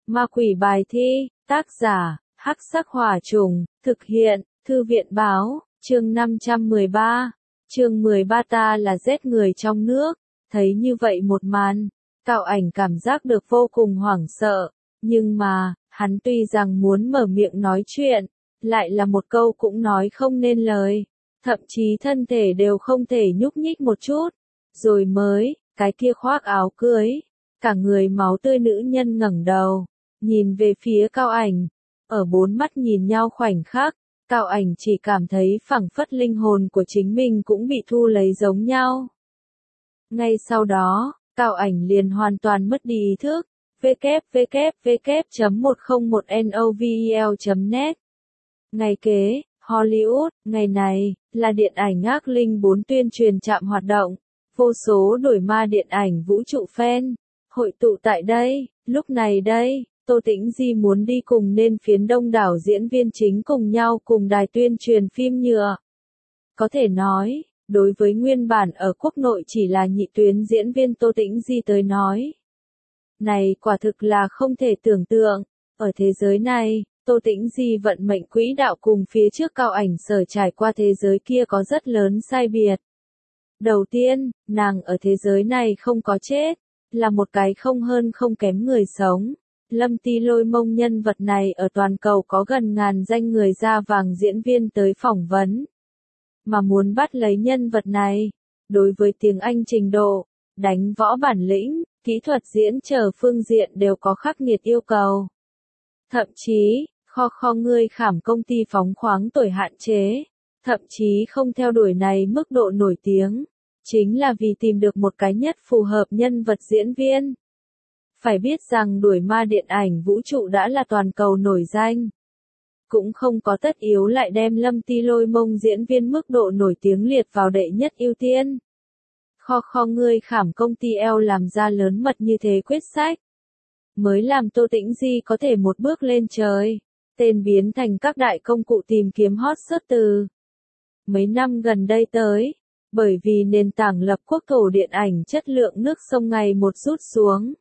Ma quỷ bài thi, tác giả, Hắc Sắc Hỏa Trùng, thực hiện, Thư viện báo, chương 513. Chương 13 ta là giết người trong nước. Thấy như vậy một màn, Cao Ảnh cảm giác được vô cùng hoảng sợ, nhưng mà, hắn tuy rằng muốn mở miệng nói chuyện, lại là một câu cũng nói không nên lời, thậm chí thân thể đều không thể nhúc nhích một chút. Rồi mới, cái kia khoác áo cưới, cả người máu tươi nữ nhân ngẩng đầu, nhìn về phía Cao Ảnh, ở bốn mắt nhìn nhau khoảnh khắc, Cao Ảnh chỉ cảm thấy phảng phất linh hồn của chính mình cũng bị thu lấy giống nhau. Ngay sau đó, Cao Ảnh liền hoàn toàn mất đi ý thức. www.101novel.net. Ngày kế, Hollywood, ngày này, là điện ảnh ác linh 4 tuyên truyền trạm hoạt động. Vô số đổi ma điện ảnh vũ trụ fan, hội tụ tại đây, lúc này đây, Tô Tĩnh Di muốn đi cùng nên phiến đông đảo diễn viên chính cùng nhau cùng đài tuyên truyền phim nhựa. Có thể nói, đối với nguyên bản ở quốc nội chỉ là nhị tuyến diễn viên Tô Tĩnh Di tới nói. Này quả thực là không thể tưởng tượng, ở thế giới này, Tô Tĩnh Di vận mệnh quỹ đạo cùng phía trước Cao Ảnh sở trải qua thế giới kia có rất lớn sai biệt. Đầu tiên, nàng ở thế giới này không có chết, là một cái không hơn không kém người sống. Lâm Ti Lôi Mông nhân vật này ở toàn cầu có gần ngàn danh người da vàng diễn viên tới phỏng vấn. Mà muốn bắt lấy nhân vật này, đối với tiếng Anh trình độ, đánh võ bản lĩnh, kỹ thuật diễn chờ phương diện đều có khắc nghiệt yêu cầu. Thậm chí, kho ngươi khảm công ty phóng khoáng tuổi hạn chế, thậm chí không theo đuổi này mức độ nổi tiếng, chính là vì tìm được một cái nhất phù hợp nhân vật diễn viên. Phải biết rằng đuổi ma điện ảnh vũ trụ đã là toàn cầu nổi danh. Cũng không có tất yếu lại đem Lâm Ti Lôi Mông diễn viên mức độ nổi tiếng liệt vào đệ nhất ưu tiên. Kho ngươi khảm công ty eo làm ra lớn mật như thế quyết sách. Mới làm Tô Tĩnh Di có thể một bước lên trời, tên biến thành các đại công cụ tìm kiếm hot search từ. Mấy năm gần đây tới, bởi vì nền tảng lập quốc thổ điện ảnh chất lượng nước sông ngày một rút xuống.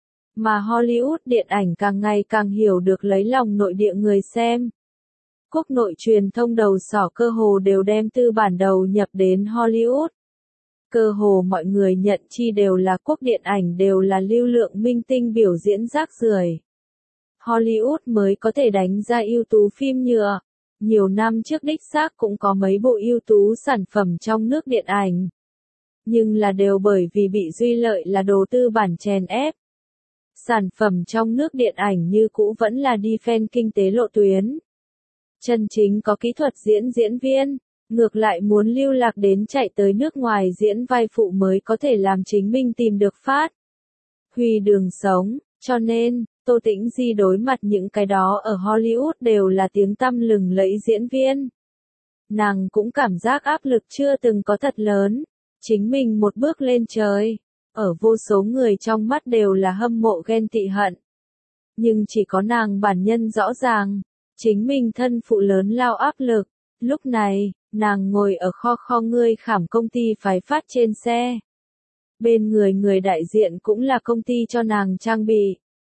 Mà Hollywood điện ảnh càng ngày càng hiểu được lấy lòng nội địa người xem. Quốc nội truyền thông đầu sỏ cơ hồ đều đem tư bản đầu nhập đến Hollywood. Cơ hồ mọi người nhận chi đều là quốc điện ảnh đều là lưu lượng minh tinh biểu diễn rác rưởi. Hollywood mới có thể đánh ra ưu tú phim nhựa. Nhiều năm trước đích xác cũng có mấy bộ ưu tú sản phẩm trong nước điện ảnh. Nhưng là đều bởi vì bị duy lợi là đồ tư bản chèn ép. Sản phẩm trong nước điện ảnh như cũ vẫn là đi fan kinh tế lộ tuyến. Chân chính có kỹ thuật diễn viên, ngược lại muốn lưu lạc đến chạy tới nước ngoài diễn vai phụ mới có thể làm chính mình tìm được phát huy đường sống, cho nên, Tô Tĩnh Di đối mặt những cái đó ở Hollywood đều là tiếng tăm lừng lẫy diễn viên. Nàng cũng cảm giác áp lực chưa từng có thật lớn, chính mình một bước lên trời, ở vô số người trong mắt đều là hâm mộ ghen tị hận. Nhưng chỉ có nàng bản nhân rõ ràng, chính mình thân phụ lớn lao áp lực, lúc này, nàng ngồi ở kho ngươi khảm công ty phái phát trên xe. Bên người đại diện cũng là công ty cho nàng trang bị.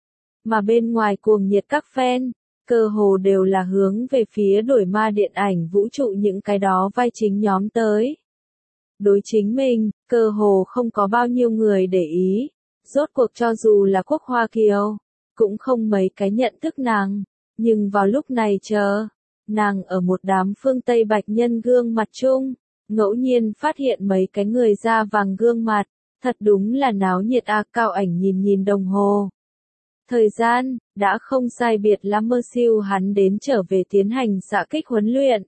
Mà bên ngoài cuồng nhiệt các fan, cơ hồ đều là hướng về phía đổi ma điện ảnh vũ trụ những cái đó vai chính nhóm tới. Đối chính mình, cơ hồ không có bao nhiêu người để ý, rốt cuộc cho dù là quốc Hoa Kiều, cũng không mấy cái nhận thức nàng, nhưng vào lúc này nàng ở một đám phương Tây bạch nhân gương mặt chung, ngẫu nhiên phát hiện mấy cái người da vàng gương mặt, thật đúng là náo nhiệt a. Cao Ảnh nhìn đồng hồ. Thời gian, đã không sai biệt lắm mơ siêu hắn đến trở về tiến hành xạ kích huấn luyện.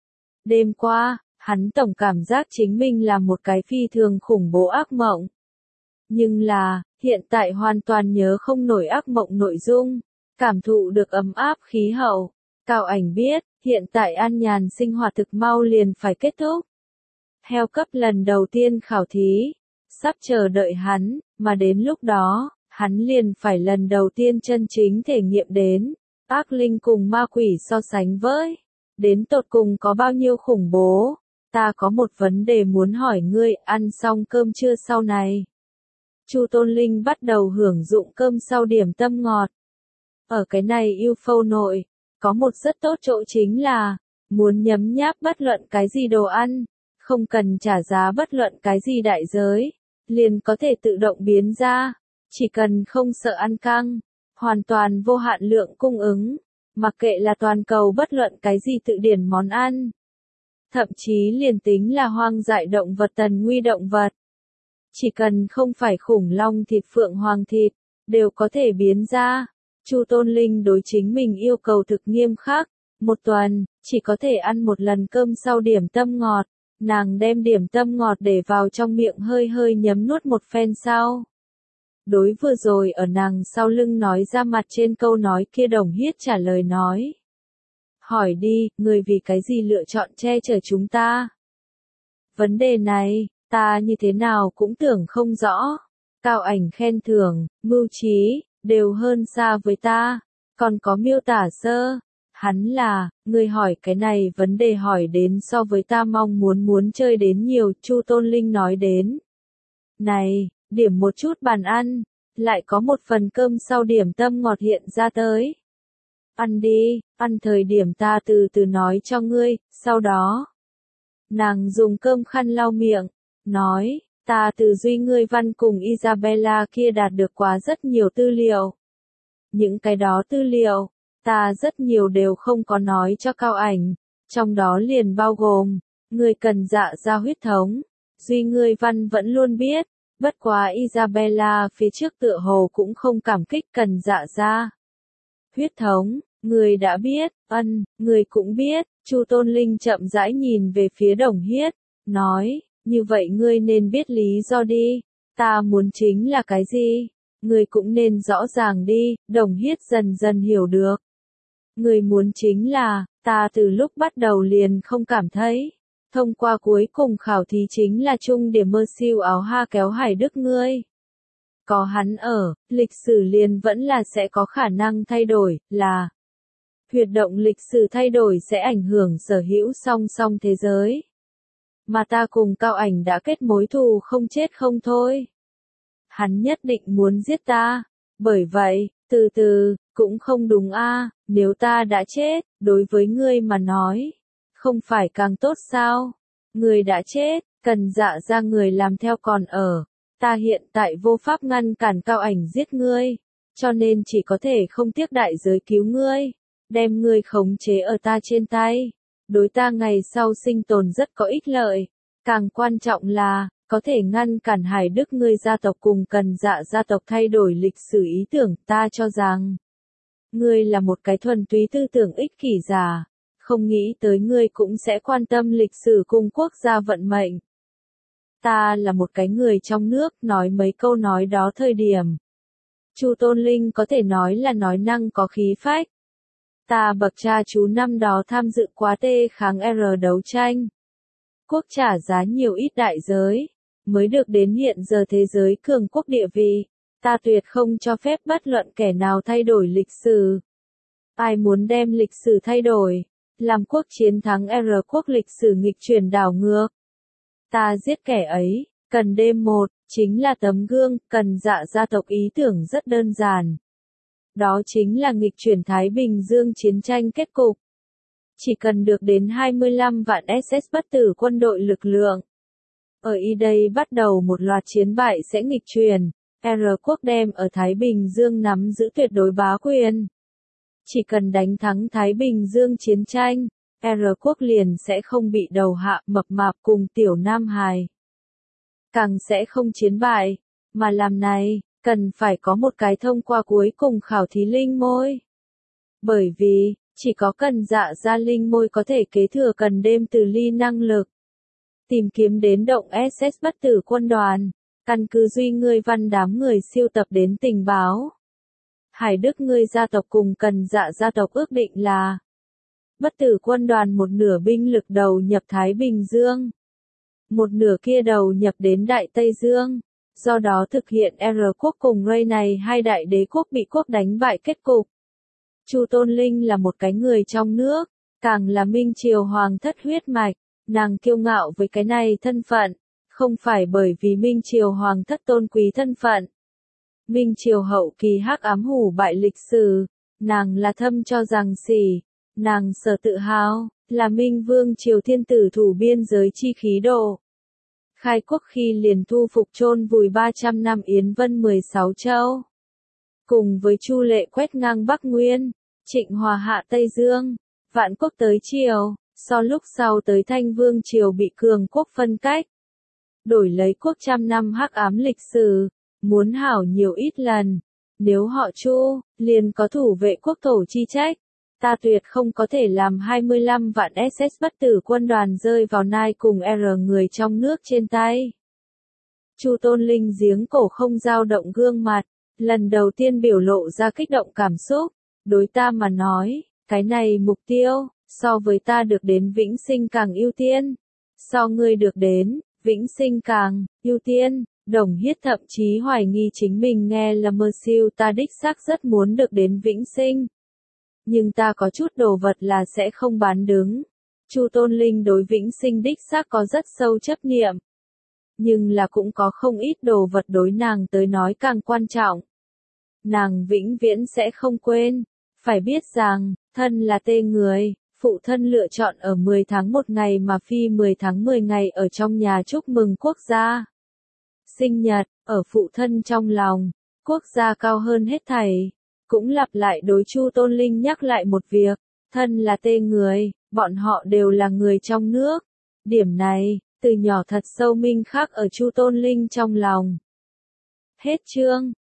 Đêm qua, hắn tổng cảm giác chính mình là một cái phi thường khủng bố ác mộng. Nhưng là, hiện tại hoàn toàn nhớ không nổi ác mộng nội dung, cảm thụ được ấm áp khí hậu. Cao Ảnh biết, hiện tại an nhàn sinh hoạt thực mau liền phải kết thúc. Theo cấp lần đầu tiên khảo thí, sắp chờ đợi hắn, mà đến lúc đó, hắn liền phải lần đầu tiên chân chính thể nghiệm đến, ác linh cùng ma quỷ so sánh với, đến tột cùng có bao nhiêu khủng bố. Ta có một vấn đề muốn hỏi ngươi, ăn xong cơm trưa sau này. Chu Tôn Linh bắt đầu hưởng dụng cơm sau điểm tâm ngọt. Ở cái này yêu phâu nội, có một rất tốt chỗ chính là, muốn nhấm nháp bất luận cái gì đồ ăn, không cần trả giá bất luận cái gì đại giới, liền có thể tự động biến ra, chỉ cần không sợ ăn căng, hoàn toàn vô hạn lượng cung ứng, mặc kệ là toàn cầu bất luận cái gì tự điển món ăn. Thậm chí liền tính là hoang dại động vật tần nguy động vật. Chỉ cần không phải khủng long thịt phượng hoàng thịt, đều có thể biến ra. Chu Tôn Linh đối chính mình yêu cầu thực nghiêm khắc, một tuần, chỉ có thể ăn một lần cơm sau điểm tâm ngọt, nàng đem điểm tâm ngọt để vào trong miệng hơi hơi nhấm nuốt một phen sau. Đối vừa rồi ở nàng sau lưng nói ra mặt trên câu nói kia Đồng Hiết trả lời nói. Hỏi đi, người vì cái gì lựa chọn che chở chúng ta? Vấn đề này, ta như thế nào cũng tưởng không rõ. Cao Ảnh khen thưởng, mưu trí, đều hơn xa với ta. Còn có miêu tả sơ. Hắn là, người hỏi cái này vấn đề hỏi đến so với ta mong muốn chơi đến nhiều, Chu Tôn Linh nói đến. Này, điểm một chút bàn ăn, lại có một phần cơm sau điểm tâm ngọt hiện ra tới. Ăn đi, ăn thời điểm ta từ từ nói cho ngươi, sau đó. Nàng dùng cơm khăn lau miệng, nói, ta từ duy ngươi văn cùng Isabella kia đạt được quá rất nhiều tư liệu. Những cái đó tư liệu, ta rất nhiều đều không có nói cho Cao Ảnh, trong đó liền bao gồm, ngươi cần dạ ra huyết thống, duy ngươi văn vẫn luôn biết, bất quá Isabella phía trước tựa hồ cũng không cảm kích cần dạ ra. Huyết thống, người đã biết, người cũng biết, Chu Tôn Linh chậm rãi nhìn về phía Đồng Hiết, nói, như vậy ngươi nên biết lý do đi, ta muốn chính là cái gì, ngươi cũng nên rõ ràng đi, Đồng Hiết dần dần hiểu được. Ngươi muốn chính là, ta từ lúc bắt đầu liền không cảm thấy, thông qua cuối cùng khảo thí chính là chung điểm mơ siêu áo ha kéo Hải Đức ngươi. Có hắn ở, lịch sử liền vẫn là sẽ có khả năng thay đổi, là huyệt động lịch sử thay đổi sẽ ảnh hưởng sở hữu song song thế giới. Mà ta cùng Cao Ảnh đã kết mối thù không chết không thôi. Hắn nhất định muốn giết ta, bởi vậy, từ từ, cũng không đúng a, nếu ta đã chết, đối với ngươi mà nói, không phải càng tốt sao? Ngươi đã chết, cần dạ ra người làm theo còn ở. Ta hiện tại vô pháp ngăn cản Cao Ảnh giết ngươi, cho nên chỉ có thể không tiếc đại giới cứu ngươi, đem ngươi khống chế ở ta trên tay. Đối ta ngày sau sinh tồn rất có ích lợi, càng quan trọng là, có thể ngăn cản Hải Đức ngươi gia tộc cùng cần dạ gia tộc thay đổi lịch sử ý tưởng. Ta cho rằng, ngươi là một cái thuần túy tư tưởng ích kỷ giả, không nghĩ tới ngươi cũng sẽ quan tâm lịch sử cùng quốc gia vận mệnh. Ta là một cái người trong nước, nói mấy câu nói đó thời điểm. Chu Tôn Linh có thể nói là nói năng có khí phách. Ta bậc cha chú năm đó tham dự quá tê kháng R đấu tranh. Quốc trả giá nhiều ít đại giới, mới được đến hiện giờ thế giới cường quốc địa vị. Ta tuyệt không cho phép bất luận kẻ nào thay đổi lịch sử. Ai muốn đem lịch sử thay đổi, làm quốc chiến thắng R quốc lịch sử nghịch chuyển đảo ngược. Ta giết kẻ ấy, cần đêm một, chính là tấm gương, cần dạ gia tộc ý tưởng rất đơn giản. Đó chính là nghịch chuyển Thái Bình Dương chiến tranh kết cục. Chỉ cần được đến 25 vạn SS bất tử quân đội lực lượng. Ở đây bắt đầu một loạt chiến bại sẽ nghịch chuyển, R quốc đem ở Thái Bình Dương nắm giữ tuyệt đối bá quyền. Chỉ cần đánh thắng Thái Bình Dương chiến tranh, R quốc liền sẽ không bị đầu hạ mập mạp cùng tiểu Nam Hài. Càng sẽ không chiến bại, mà làm này, cần phải có một cái thông qua cuối cùng khảo thí linh môi. Bởi vì, chỉ có cần dạ ra linh môi có thể kế thừa cần đêm từ ly năng lực. Tìm kiếm đến động SS bất tử quân đoàn, căn cứ duy ngươi văn đám người siêu tập đến tình báo. Hải Đức ngươi gia tộc cùng cần dạ gia tộc ước định là bất tử quân đoàn một nửa binh lực đầu nhập Thái Bình Dương. Một nửa kia đầu nhập đến Đại Tây Dương. Do đó thực hiện R quốc cùng Ray này hai đại đế quốc bị quốc đánh bại kết cục. Chu Tôn Linh là một cái người trong nước, càng là Minh Triều Hoàng thất huyết mạch, nàng kiêu ngạo với cái này thân phận, không phải bởi vì Minh Triều Hoàng thất tôn quý thân phận. Minh Triều hậu kỳ hắc ám hủ bại lịch sử, nàng là thâm cho rằng xỉ, nàng sở tự hào, là Minh Vương Triều Thiên tử thủ biên giới chi khí độ. Khai quốc khi liền thu phục chôn vùi 300 năm Yến Vân 16 châu. Cùng với Chu Lệ quét ngang Bắc Nguyên, Trịnh Hòa hạ Tây Dương, Vạn Quốc tới Triều, so lúc sau tới Thanh Vương Triều bị cường quốc phân cách. Đổi lấy quốc trăm năm hắc ám lịch sử, muốn hảo nhiều ít lần. Nếu họ Chu, liền có thủ vệ quốc thổ chi trách. Ta tuyệt không có thể làm 25 vạn SS bất tử quân đoàn rơi vào nai cùng R người trong nước trên tay. Chu Tôn Linh giếng cổ không dao động gương mặt, lần đầu tiên biểu lộ ra kích động cảm xúc. Đối ta mà nói, cái này mục tiêu, so với ta được đến vĩnh sinh càng ưu tiên. So ngươi được đến, vĩnh sinh càng ưu tiên. Đồng Hiết thậm chí hoài nghi chính mình nghe là mơ siêu, ta đích xác rất muốn được đến vĩnh sinh. Nhưng ta có chút đồ vật là sẽ không bán đứng. Chu Tôn Linh đối vĩnh sinh đích xác có rất sâu chấp niệm. Nhưng là cũng có không ít đồ vật đối nàng tới nói càng quan trọng. Nàng vĩnh viễn sẽ không quên. Phải biết rằng, thân là tê người, phụ thân lựa chọn ở 10 tháng 1 ngày mà phi 10 tháng 10 ngày ở trong nhà chúc mừng quốc gia. Sinh nhật, ở phụ thân trong lòng, quốc gia cao hơn hết thảy. Cũng lặp lại đối Chu Tôn Linh nhắc lại một việc, thân là tê người, bọn họ đều là người trong nước. Điểm này, từ nhỏ thật sâu minh khắc ở Chu Tôn Linh trong lòng. Hết chương.